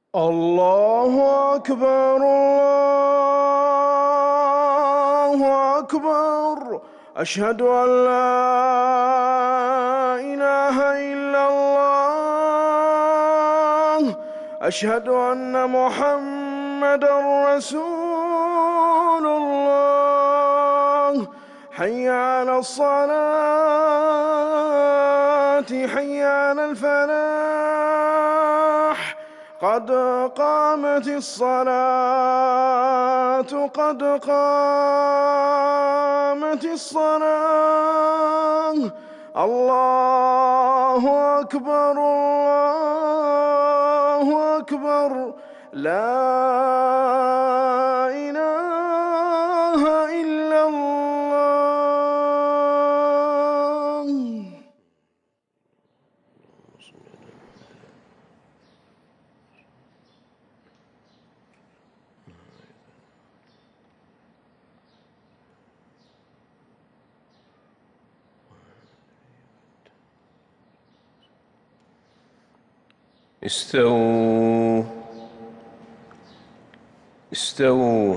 الله أكبر الله أكبر. أشهد أن لا إله إلا الله. أشهد أن محمدًا رسول الله. حي على الصلاة حي على الفلاح. قد قامت الصلاة قد قامت الصلاة. الله أكبر الله أكبر. لا إله إلا الله. استووا استووا.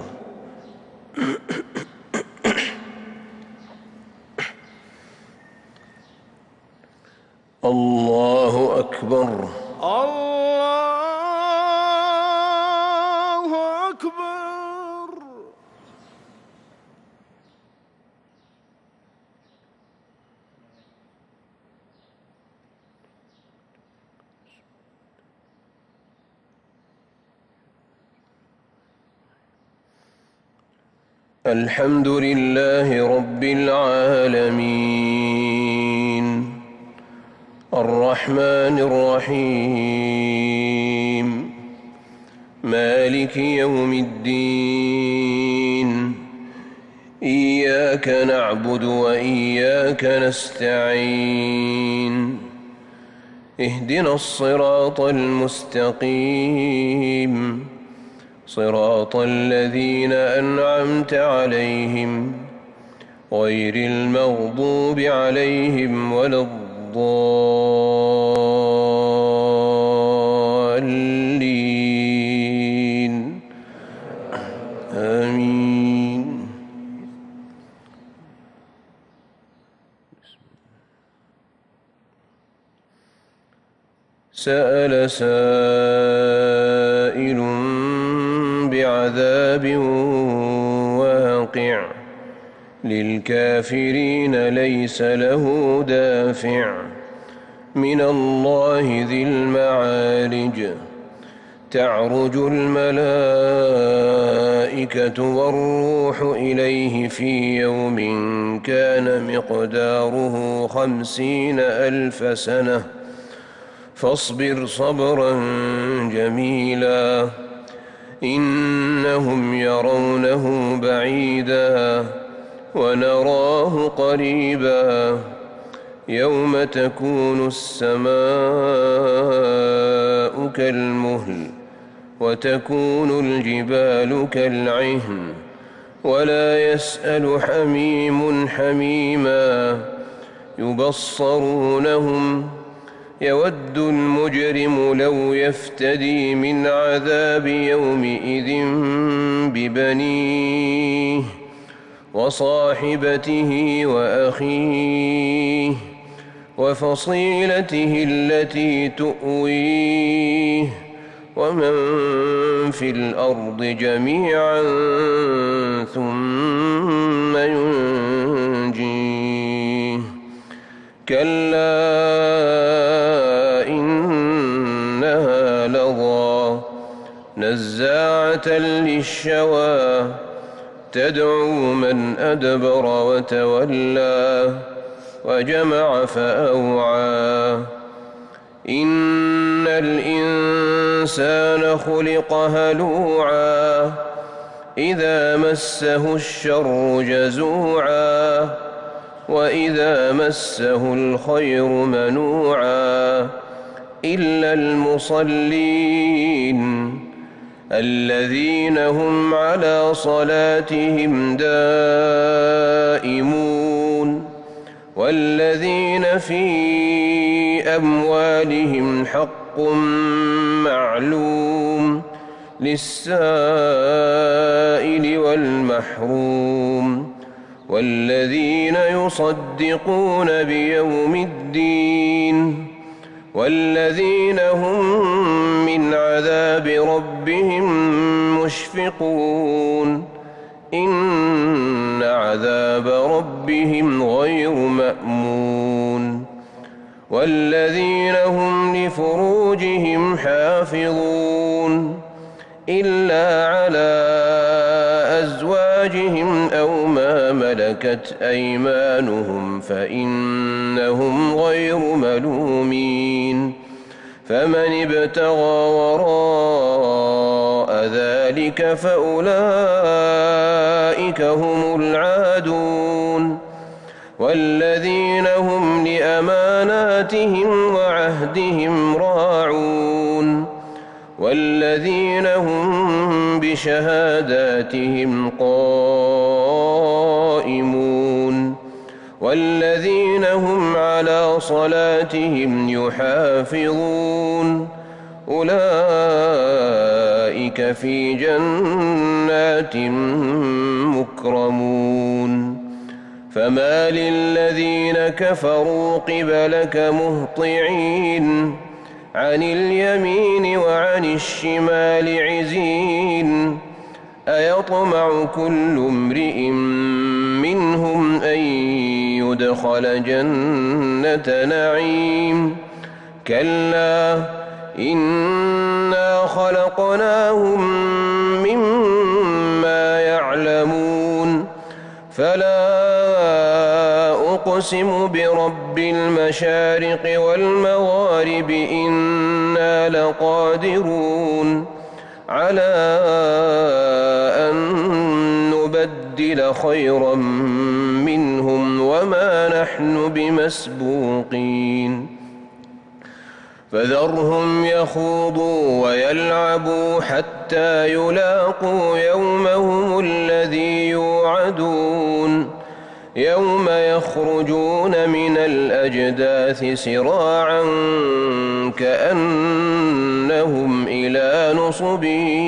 الله أكبر الله أكبر. الحمد لله رب العالمين الرحمن الرحيم مالك يوم الدين. إياك نعبد وإياك نستعين. اهدنا الصراط المستقيم صراط الذين أنعمت عليهم غير المغضوب عليهم ولا الضالين. آمين. سأل سائل بعذاب واقع للكافرين ليس له دافع من الله ذي المعارج. تعرج الملائكة والروح إليه في يوم كان مقداره 50,000 سنة فاصبر صبرا جميلا إنهم يرونه بعيدا ونراه قريبا. يوم تكون السماء كالمهل وتكون الجبال كالعهن ولا يسأل حميم حميما. يبصرونهم يود المجرم لو يفتدي من عذاب يومئذ ببنيه وصاحبته وأخيه وفصيلته التي تؤويه ومن في الأرض جميعا ثم ينجيه. كلا إنها لظى نزاعة للشوى تدعو من أدبر وتولى وجمع فأوعى. إن الإنسان خلق هلوعا إذا مسه الشر جزوعا وإذا مسه الخير منوعا إلا المصلين الذين هم على صلاتهم دائمون والذين في أموالهم حق معلوم للسائل والمحروم والذين يصدقون بيوم الدين والذين هم من عذاب ربهم مشفقون إن عذاب ربهم غير مأمون والذين هم لفروجهم حافظون إلا على أزواجهم أو ما ملكت أيمانهم فإنهم غير ملومين فمن ابتغى وراء ذلك فأولئك هم العادون والذين هم لأماناتهم وعهدهم راعون والذين هم بشهاداتهم قائمون والذين هم على صلاتهم يحافظون أولئك في جنات مكرمون فما للذين كفروا قبلك مهطعين عن اليمين وعن الشمال عزين أيطمع كل امرئ منهم أن يدخل جنة نعيم كلا إنا خلقناهم مما يعلمون فلا أقسم برب المشارق والمغارب إنا لقادرون على أن نبدل خيرا منهم وما نحن بمسبوقين فذرهم يخوضوا ويلعبوا حتى يلاقوا يومهم الذي يوعدون يوم يخرجون من الأجداث سراعا كأنهم إلى نصب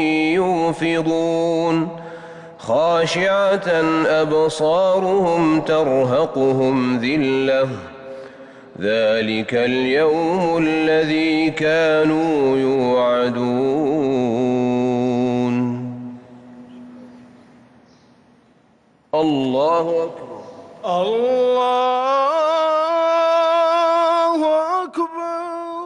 يوفضون خاشعة أبصارهم ترهقهم ذلة ذلك اليوم الذي كانوا يوعدون الله أكبر الله أكبر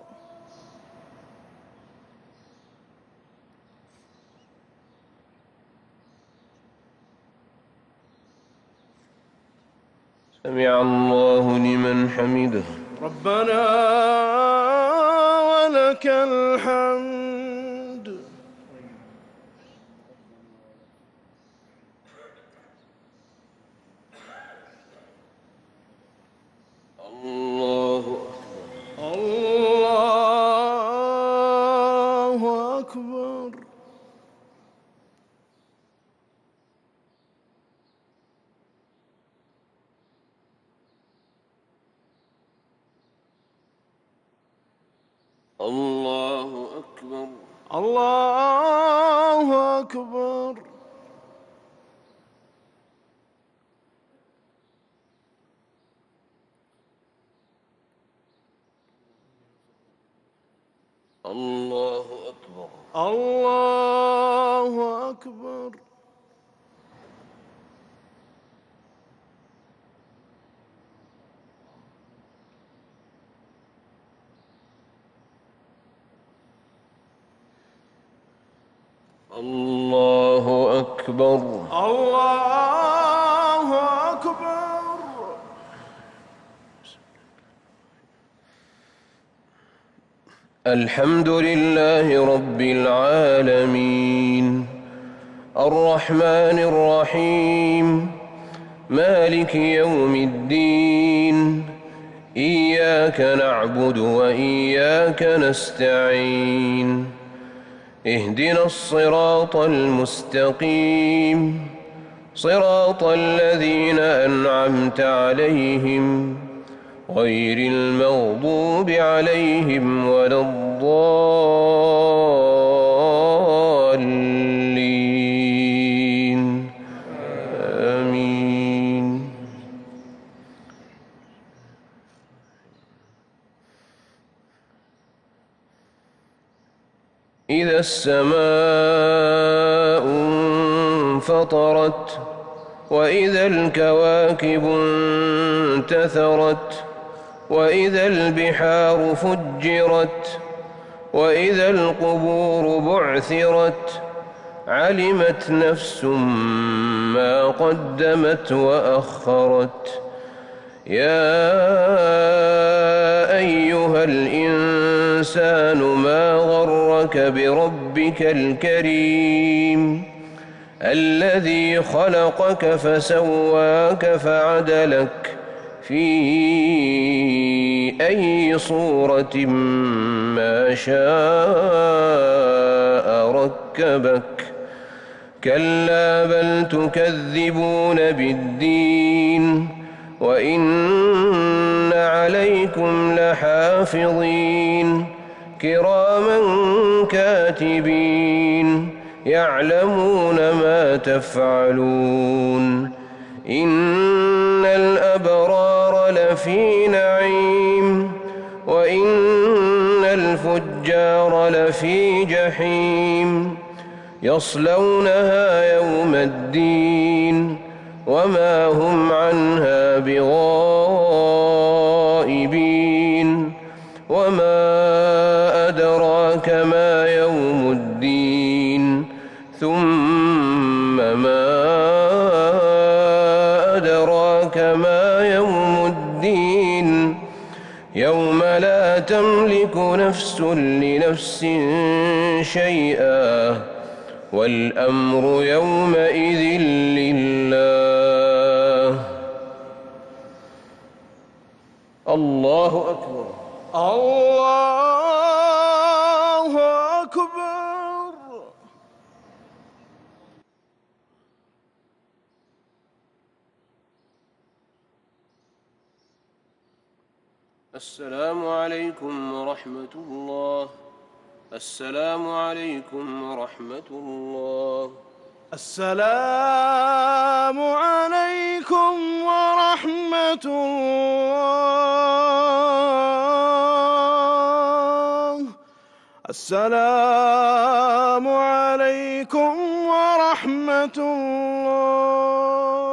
سمع الله لمن حمده ربنا ولك الحمد الله أكبر الله أكبر الله أكبر الله أكبر الله أكبر الله أكبر الله أكبر الحمد لله رب العالمين الرحمن الرحيم مالك يوم الدين إياك نعبد وإياك نستعين اهدنا الصراط المستقيم صراط الذين أنعمت عليهم غير المغضوب عليهم ولا الضالين آمين. إذا السماء انفطرت وإذا الكواكب انتثرت وإذا البحار فجرت وإذا القبور بعثرت علمت نفس ما قدمت وأخرت. يا أيها الإنسان ما غرك بربك الكريم الذي خلقك فسواك فعدلك في أي صورة ما شاء ركبك. كلا بل تكذبون بالدين وإن عليكم لحافظين كراما كاتبين يعلمون ما تفعلون. إن الأبرار لفي نعيم وإن الفجار لفي جحيم يصلونها يوم الدين وما هم عنها بغائبين. وما أدراك ما يوم الدين ثم ما أدراك ما يوم الدين يوم لا تملك نفس لنفس شيئا والأمر يومئذ لله. الله أكبر. الله أكبر. السلام عليكم ورحمة الله. السلام عليكم ورحمة الله. السلام عليكم ورحمة الله. السلام عليكم ورحمة الله.